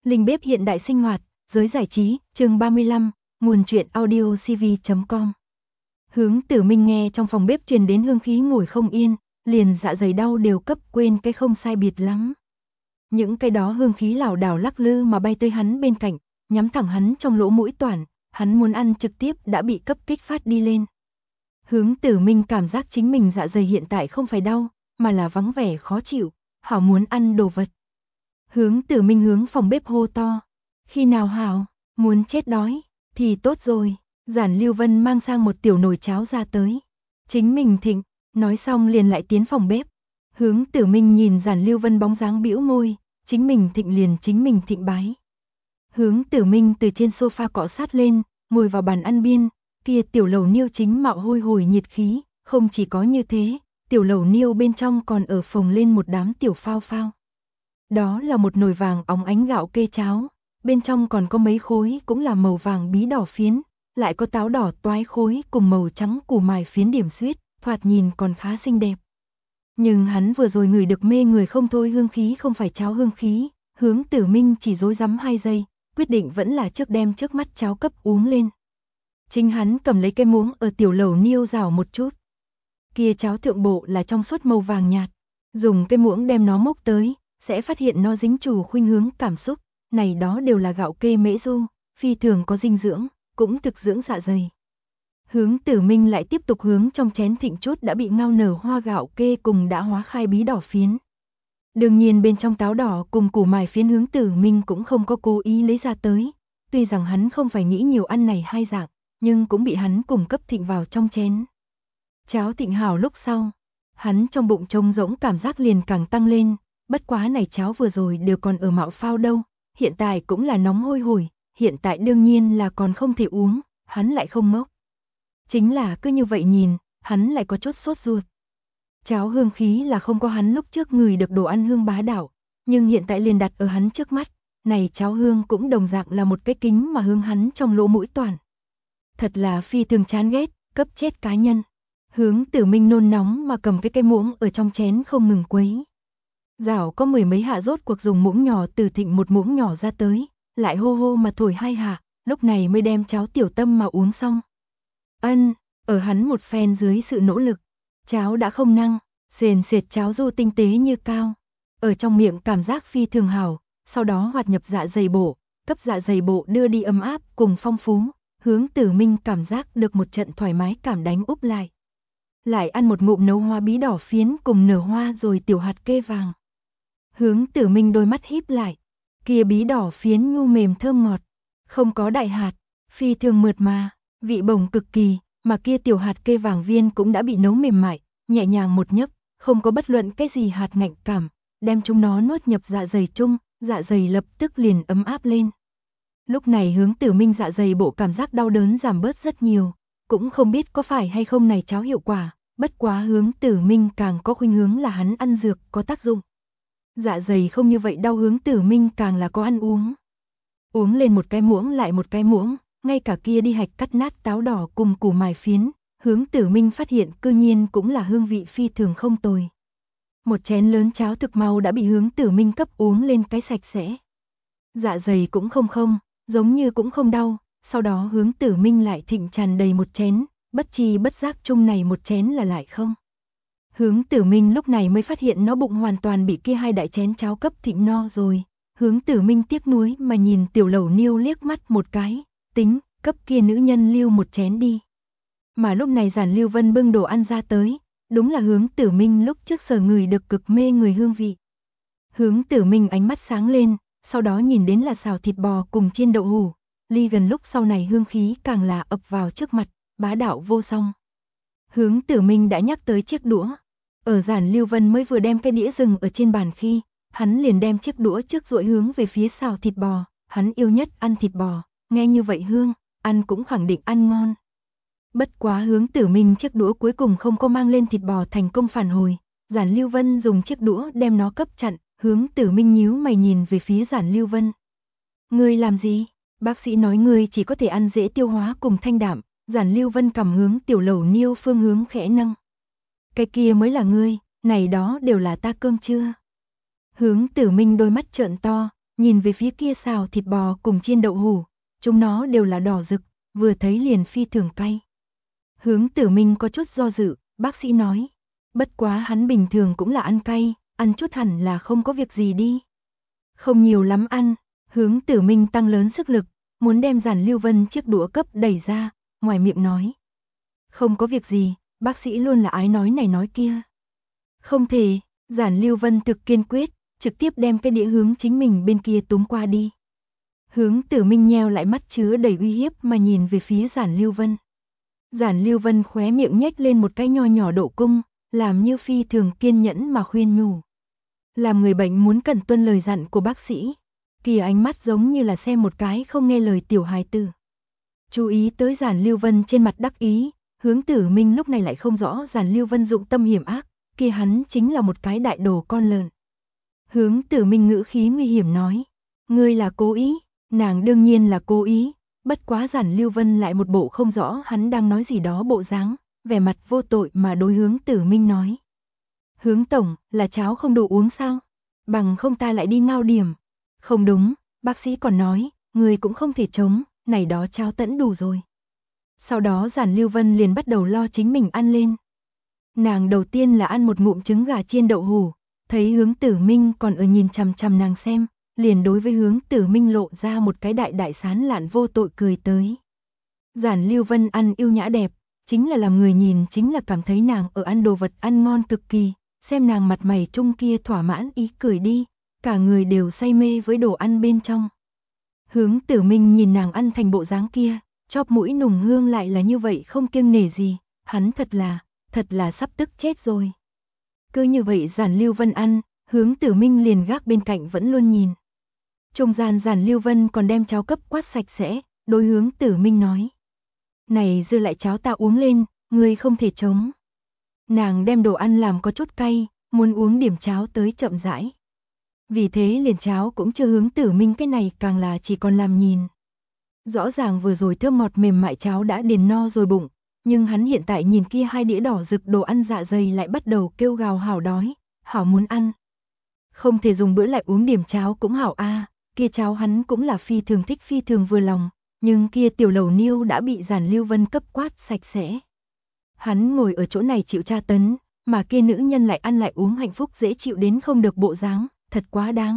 Linh bếp hiện đại sinh hoạt, giới giải trí, chương 35, nguồn truyện audio cv.com. Hướng Tử Minh nghe trong phòng bếp truyền đến hương khí ngồi không yên, liền dạ dày đau đều cấp quên cái không sai biệt lắm. Những cái đó hương khí lảo đảo lắc lư mà bay tới hắn bên cạnh, nhắm thẳng hắn trong lỗ mũi toản, hắn muốn ăn trực tiếp đã bị cấp kích phát đi lên. Hướng Tử Minh cảm giác chính mình dạ dày hiện tại không phải đau, mà là vắng vẻ khó chịu, hảo muốn ăn đồ vật. Hướng Tử Minh hướng phòng bếp hô to. Khi nào hảo, muốn chết đói, thì tốt rồi. Giản Lưu Vân mang sang một tiểu nồi cháo ra tới. Chính mình thịnh, nói xong liền lại tiến phòng bếp. Hướng Tử Minh nhìn Giản Lưu Vân bóng dáng bĩu môi, chính mình thịnh liền chính mình thịnh bái. Hướng Tử Minh từ trên sofa cọ sát lên, ngồi vào bàn ăn biên, kia tiểu lẩu niêu chính mạo hôi hổi nhiệt khí, không chỉ có như thế, tiểu lẩu niêu bên trong còn ở phồng lên một đám tiểu phao phao. Đó là một nồi vàng óng ánh gạo kê cháo, bên trong còn có mấy khối cũng là màu vàng bí đỏ phiến, lại có táo đỏ toái khối cùng màu trắng củ mài phiến điểm xuyết, thoạt nhìn còn khá xinh đẹp. Nhưng hắn vừa rồi ngửi được mê người không thôi hương khí không phải cháo hương khí, Hướng Tử Minh chỉ rối rắm 2 giây, quyết định vẫn là trước đem trước mắt cháo cấp uống lên. Chính hắn cầm lấy cái muỗng ở tiểu lẩu niêu rảo một chút. Kia cháo thượng bộ là trong suốt màu vàng nhạt, dùng cái muỗng đem nó mốc tới, sẽ phát hiện nó dính chủ khuynh hướng cảm xúc, này đó đều là gạo kê mễ du, phi thường có dinh dưỡng, cũng thực dưỡng dạ dày. Hướng Tử Minh lại tiếp tục hướng trong chén thịnh chút đã bị ngao nở hoa gạo kê cùng đã hóa khai bí đỏ phiến. Đương nhiên bên trong táo đỏ cùng củ mài phiến Hướng Tử Minh cũng không có cố ý lấy ra tới, tuy rằng hắn không phải nghĩ nhiều ăn này hai dạng, nhưng cũng bị hắn cùng cấp thịnh vào trong chén. Cháo thịnh hảo lúc sau, hắn trong bụng trống rỗng cảm giác liền càng tăng lên, bất quá này cháo vừa rồi đều còn ở mạo phao đâu, hiện tại cũng là nóng hôi hổi, hiện tại đương nhiên là còn không thể uống, hắn lại không mốc. Chính là cứ như vậy nhìn, hắn lại có chút sốt ruột. Cháo hương khí là không có hắn lúc trước ngửi được đồ ăn hương bá đạo, nhưng hiện tại liền đặt ở hắn trước mắt, này cháo hương cũng đồng dạng là một cái kính mà hướng hắn trong lỗ mũi toàn. Thật là phi thường chán ghét, cấp chết cá nhân. Hướng Tử Minh nôn nóng mà cầm cái muỗng ở trong chén không ngừng quấy. Rảo có mười mấy hạ rốt cuộc dùng muỗng nhỏ từ thịnh một muỗng nhỏ ra tới, lại hô hô mà thổi 2 hạ, lúc này mới đem cháo tiểu tâm mà uống xong. Ở hắn một phen dưới sự nỗ lực, cháo đã không năng, sền sệt cháo du tinh tế như cao, ở trong miệng cảm giác phi thường hảo, sau đó hoạt nhập dạ dày bộ, cấp dạ dày bộ đưa đi ấm áp cùng phong phú, Hướng Tử Minh cảm giác được một trận thoải mái cảm đánh úp lại. Lại ăn một ngụm nấu hoa bí đỏ phiến cùng nở hoa rồi tiểu hạt kê vàng. Hướng Tử Minh đôi mắt híp lại, kia bí đỏ phiến nhu mềm thơm ngọt, không có đại hạt, phi thường mượt mà, vị bổng cực kỳ, mà kia tiểu hạt kê vàng viên cũng đã bị nấu mềm mại, nhẹ nhàng một nhấp, không có bất luận cái gì hạt ngạnh cảm, đem chúng nó nuốt nhập dạ dày chung, dạ dày lập tức liền ấm áp lên. Lúc này Hướng Tử Minh dạ dày bộ cảm giác đau đớn giảm bớt rất nhiều, cũng không biết có phải hay không này cháo hiệu quả, bất quá Hướng Tử Minh càng có khuynh hướng là hắn ăn dược có tác dụng. Dạ dày không như vậy đau Hướng Tử Minh càng là có ăn uống. Uống lên một cái muỗng lại một cái muỗng, ngay cả kia đi hạch cắt nát táo đỏ cùng củ mài phiến, Hướng Tử Minh phát hiện cư nhiên cũng là hương vị phi thường không tồi. Một chén lớn cháo thực mau đã bị Hướng Tử Minh cấp uống lên cái sạch sẽ. Dạ dày cũng không, giống như cũng không đau, sau đó Hướng Tử Minh lại thịnh tràn đầy một chén, bất chi bất giác chung này một chén là lại không. Hướng Tử Minh lúc này mới phát hiện nó bụng hoàn toàn bị kia 2 đại chén cháo cấp thịnh no rồi. Hướng Tử Minh tiếc nuối mà nhìn tiểu lẩu niêu liếc mắt một cái, tính, cấp kia nữ nhân lưu một chén đi. Mà lúc này Giản Lưu Vân bưng đồ ăn ra tới, đúng là Hướng Tử Minh lúc trước sở ngửi được cực mê người hương vị. Hướng Tử Minh ánh mắt sáng lên, sau đó nhìn đến là xào thịt bò cùng chiên đậu hủ, ly gần lúc sau này hương khí càng là ập vào trước mặt, bá đạo vô song. Hướng Tử Minh đã nhắc tới chiếc đũa, ở Giản Lưu Vân mới vừa đem cái đĩa dừng ở trên bàn khi, hắn liền đem chiếc đũa trước duỗi hướng về phía xào thịt bò, hắn yêu nhất ăn thịt bò, nghe như vậy hương, ăn cũng khẳng định ăn ngon. Bất quá Hướng Tử Minh chiếc đũa cuối cùng không có mang lên thịt bò thành công phản hồi, Giản Lưu Vân dùng chiếc đũa đem nó cấp chặn, Hướng Tử Minh nhíu mày nhìn về phía Giản Lưu Vân. Ngươi làm gì? Bác sĩ nói ngươi chỉ có thể ăn dễ tiêu hóa cùng thanh đạm, Giản Lưu Vân cầm hướng tiểu lẩu niêu phương hướng khẽ nâng. Cái kia mới là ngươi, này đó đều là ta cơm chưa? Hướng Tử Minh đôi mắt trợn to, nhìn về phía kia xào thịt bò cùng chiên đậu hủ, chúng nó đều là đỏ rực, vừa thấy liền phi thường cay. Hướng Tử Minh có chút do dự, bác sĩ nói, bất quá hắn bình thường cũng là ăn cay, ăn chút hẳn là không có việc gì đi. Không nhiều lắm ăn, Hướng Tử Minh tăng lớn sức lực, muốn đem Giản Lưu Vân chiếc đũa cấp đẩy ra, ngoài miệng nói. Không có việc gì, bác sĩ luôn là ái nói này nói kia. Không thể, Giản Lưu Vân thực kiên quyết, trực tiếp đem cái đĩa hướng chính mình bên kia túm qua đi. Hướng Tử Minh nheo lại mắt chứa đầy uy hiếp mà nhìn về phía Giản Lưu Vân. Giản Lưu Vân khóe miệng nhếch lên một cái nho nhỏ độ cung, làm như phi thường kiên nhẫn mà khuyên nhủ. Làm người bệnh muốn cần tuân lời dặn của bác sĩ, kỳ ánh mắt giống như là xem một cái không nghe lời tiểu hài tử. Chú ý tới Giản Lưu Vân trên mặt đắc ý, Hướng Tử Minh lúc này lại không rõ Giản Lưu Vân dụng tâm hiểm ác, kia hắn chính là một cái đại đồ con lợn. Hướng Tử Minh ngữ khí nguy hiểm nói, ngươi là cố ý, nàng đương nhiên là cố ý, bất quá Giản Lưu Vân lại một bộ không rõ hắn đang nói gì đó bộ dáng, vẻ mặt vô tội mà đối Hướng Tử Minh nói. Hướng tổng, là cháo không đủ uống sao? Bằng không ta lại đi ngao điểm. Không đúng, bác sĩ còn nói, người cũng không thể chống, này đó cháo tẫn đủ rồi. Sau đó Giản Lưu Vân liền bắt đầu lo chính mình ăn lên. Nàng đầu tiên là ăn một ngụm trứng gà chiên đậu hủ, thấy Hướng Tử Minh còn ở nhìn chằm chằm nàng xem, liền đối với Hướng Tử Minh lộ ra một cái đại đại sán lạn vô tội cười tới. Giản Lưu Vân ăn yêu nhã đẹp, chính là làm người nhìn chính là cảm thấy nàng ở ăn đồ vật ăn ngon cực kỳ, xem nàng mặt mày trung kia thỏa mãn ý cười đi, cả người đều say mê với đồ ăn bên trong. Hướng Tử Minh nhìn nàng ăn thành bộ dáng kia, chóp mũi nùng hương lại là như vậy không kiêng nể gì, hắn thật là sắp tức chết rồi. Cứ như vậy Giản Lưu Vân ăn, Hướng Tử Minh liền gác bên cạnh vẫn luôn nhìn. Trung gian Giản Lưu Vân còn đem cháo cấp quát sạch sẽ, đối Hướng Tử Minh nói. Này dư lại cháo ta uống lên, ngươi không thể chống. Nàng đem đồ ăn làm có chút cay, muốn uống điểm cháo tới chậm rãi. Vì thế liền cháo cũng chưa Hướng Tử Minh cái này càng là chỉ còn làm nhìn. Rõ ràng vừa rồi thơm ngọt mềm mại cháo đã điền no rồi bụng, nhưng hắn hiện tại nhìn kia hai đĩa đỏ rực đồ ăn dạ dày lại bắt đầu kêu gào hảo đói, hảo muốn ăn. Không thể dùng bữa lại uống điểm cháo cũng hảo a, kia cháo hắn cũng là phi thường thích phi thường vừa lòng, nhưng kia tiểu lẩu niêu đã bị Giản Lưu Vân cấp quát sạch sẽ. Hắn ngồi ở chỗ này chịu tra tấn, mà kia nữ nhân lại ăn lại uống hạnh phúc dễ chịu đến không được bộ dáng, thật quá đáng.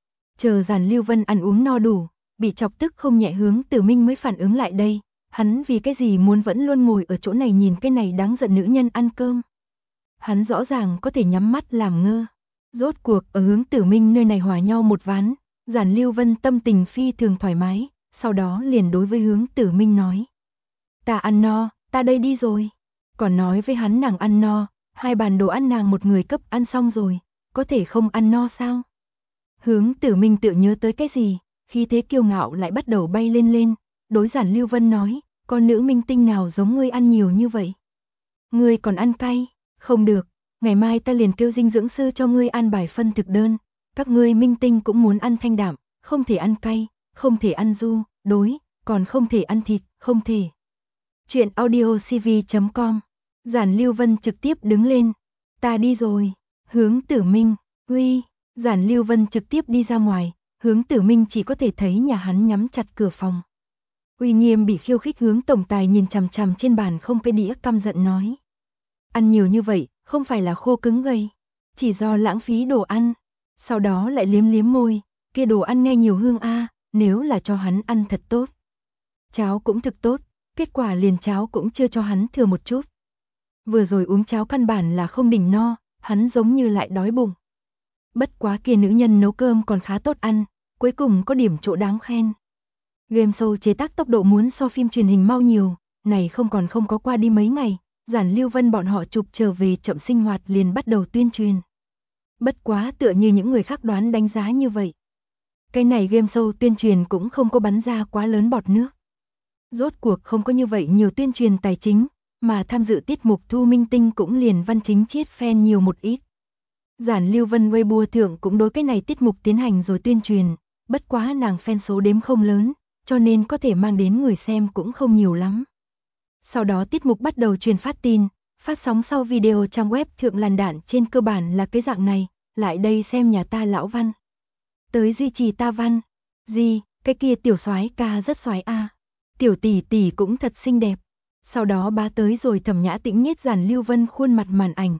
Chờ Giản Lưu Vân ăn uống no đủ, bị chọc tức không nhẹ Hướng Tử Minh mới phản ứng lại đây, hắn vì cái gì muốn vẫn luôn ngồi ở chỗ này nhìn cái này đáng giận nữ nhân ăn cơm. Hắn rõ ràng có thể nhắm mắt làm ngơ. Rốt cuộc ở Hướng Tử Minh nơi này hòa nhau một ván, Giản Lưu Vân tâm tình phi thường thoải mái, sau đó liền đối với Hướng Tử Minh nói. Ta ăn no, ta đây đi rồi. Còn nói với hắn nàng ăn no, hai bàn đồ ăn nàng một người cấp ăn xong rồi, có thể không ăn no sao? Hướng Tử Minh tự nhớ tới cái gì, khi thế kiêu ngạo lại bắt đầu bay lên lên, đối Giản Lưu Vân nói, con nữ minh tinh nào giống ngươi ăn nhiều như vậy? Ngươi còn ăn cay, không được, ngày mai ta liền kêu dinh dưỡng sư cho ngươi ăn bài phân thực đơn, các ngươi minh tinh cũng muốn ăn thanh đạm, không thể ăn cay, không thể ăn ru, đối, còn không thể ăn thịt, không thể. Chuyện audiocv.com. Giản Lưu Vân trực tiếp đứng lên, ta đi rồi. Hướng Tử Minh, uy. Giản Lưu Vân trực tiếp đi ra ngoài, Hướng Tử Minh chỉ có thể thấy nhà hắn nhắm chặt cửa phòng. Uy Nghiêm bị khiêu khích Hướng tổng tài nhìn chằm chằm trên bàn không cái đĩa căm giận nói. Ăn nhiều như vậy, không phải là khô cứng gầy, chỉ do lãng phí đồ ăn. Sau đó lại liếm liếm môi, kia đồ ăn nghe nhiều hương a, nếu là cho hắn ăn thật tốt. Cháo cũng thực tốt, kết quả liền cháo cũng chưa cho hắn thừa một chút. Vừa rồi uống cháo căn bản là không đỉnh no, hắn giống như lại đói bụng. Bất quá kia nữ nhân nấu cơm còn khá tốt ăn, cuối cùng có điểm chỗ đáng khen. Game show chế tác tốc độ muốn so phim truyền hình mau nhiều, này không có qua đi mấy ngày, Giản Lưu Vân bọn họ chụp trở về chậm sinh hoạt liền bắt đầu tuyên truyền. Bất quá tựa như những người khác đoán đánh giá như vậy. Cái này game show tuyên truyền cũng không có bắn ra quá lớn bọt nước. Rốt cuộc không có như vậy nhiều tuyên truyền tài chính, mà tham dự tiết mục thu minh tinh cũng liền văn chính chiết fan nhiều một ít. Giản Lưu Vân Weibo thượng cũng đối cái này tiết mục tiến hành rồi tuyên truyền, bất quá nàng fan số đếm không lớn, cho nên có thể mang đến người xem cũng không nhiều lắm. Sau đó tiết mục bắt đầu truyền phát tin, phát sóng sau video trang web thượng làn đạn trên cơ bản là cái dạng này, lại đây xem nhà ta lão văn. tới duy trì ta văn. Gì, cái kia tiểu soái ca rất soái a. Tiểu tỷ tỷ cũng thật xinh đẹp. Sau đó bá tới rồi Thẩm Nhã Tĩnh nhét Giản Lưu Vân khuôn mặt màn ảnh.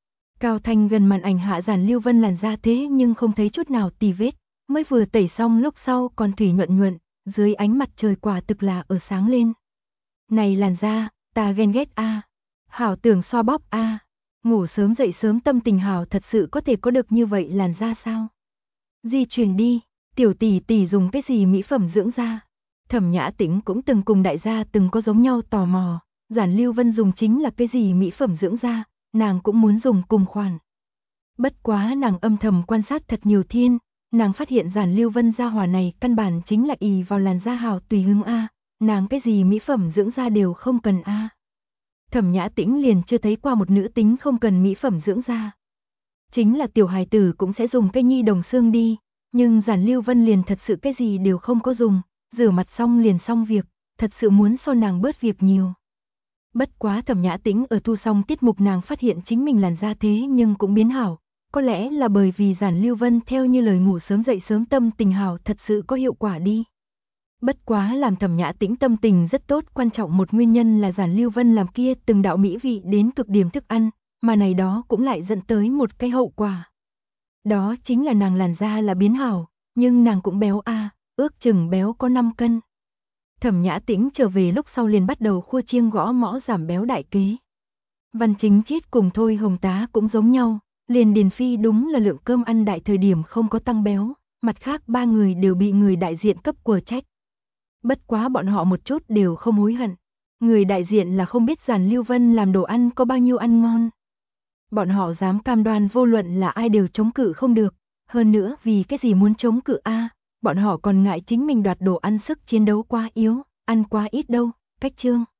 Cao Thanh gần màn ảnh hạ Giản Lưu Vân làn da thế nhưng không thấy chút nào tì vết, mới vừa tẩy xong lúc sau còn thủy nhuận nhuận, dưới ánh mặt trời quả thực là ở sáng lên. Này làn da, ta ghen ghét a. Hảo tưởng xoa bóp a. Ngủ sớm dậy sớm tâm tình hảo thật sự có thể có được như vậy làn da sao? Di chuyển đi, tiểu tỷ tỷ dùng cái gì mỹ phẩm dưỡng da? Thẩm Nhã Tĩnh cũng từng cùng đại gia từng có giống nhau tò mò, Giản Lưu Vân dùng chính là cái gì mỹ phẩm dưỡng da, nàng cũng muốn dùng cùng khoản. Bất quá nàng âm thầm quan sát thật nhiều thiên, nàng phát hiện Giản Lưu Vân gia hỏa này căn bản chính là ỷ vào làn da hảo tùy hứng a, nàng cái gì mỹ phẩm dưỡng da đều không cần a. Thẩm Nhã Tĩnh liền chưa thấy qua một nữ tính không cần mỹ phẩm dưỡng da. Chính là tiểu hài tử cũng sẽ dùng cái nhi đồng xương đi, nhưng Giản Lưu Vân liền thật sự cái gì đều không có dùng, rửa mặt xong liền xong việc, thật sự muốn so nàng bớt việc nhiều. Bất quá Thẩm Nhã Tĩnh ở thu xong tiết mục nàng phát hiện chính mình làn da thế nhưng cũng biến hảo, có lẽ là bởi vì Giản Lưu Vân theo như lời ngủ sớm dậy sớm tâm tình hảo thật sự có hiệu quả đi. Bất quá làm Thẩm Nhã Tĩnh tâm tình rất tốt, quan trọng một nguyên nhân là Giản Lưu Vân làm kia từng đạo mỹ vị đến cực điểm thức ăn, mà này đó cũng lại dẫn tới một cái hậu quả. Đó chính là nàng làn da là biến hảo, nhưng nàng cũng béo a, ước chừng béo có 5 cân. Thẩm Nhã Tĩnh trở về lúc sau liền bắt đầu khua chiêng gõ mõ giảm béo đại kế. Văn Chính Chiết cùng Thôi Hồng Tá cũng giống nhau, liền Điền Phi đúng là lượng cơm ăn đại thời điểm không có tăng béo, mặt khác ba người đều bị người đại diện cấp quở trách. Bất quá bọn họ một chút đều không hối hận. Người đại diện là không biết Giản Lưu Vân làm đồ ăn có bao nhiêu ăn ngon. Bọn họ dám cam đoan vô luận là ai đều chống cự không được. Hơn nữa vì cái gì muốn chống cự a? Bọn họ còn ngại chính mình đoạt đồ ăn sức chiến đấu quá yếu, ăn quá ít đâu. Cách chương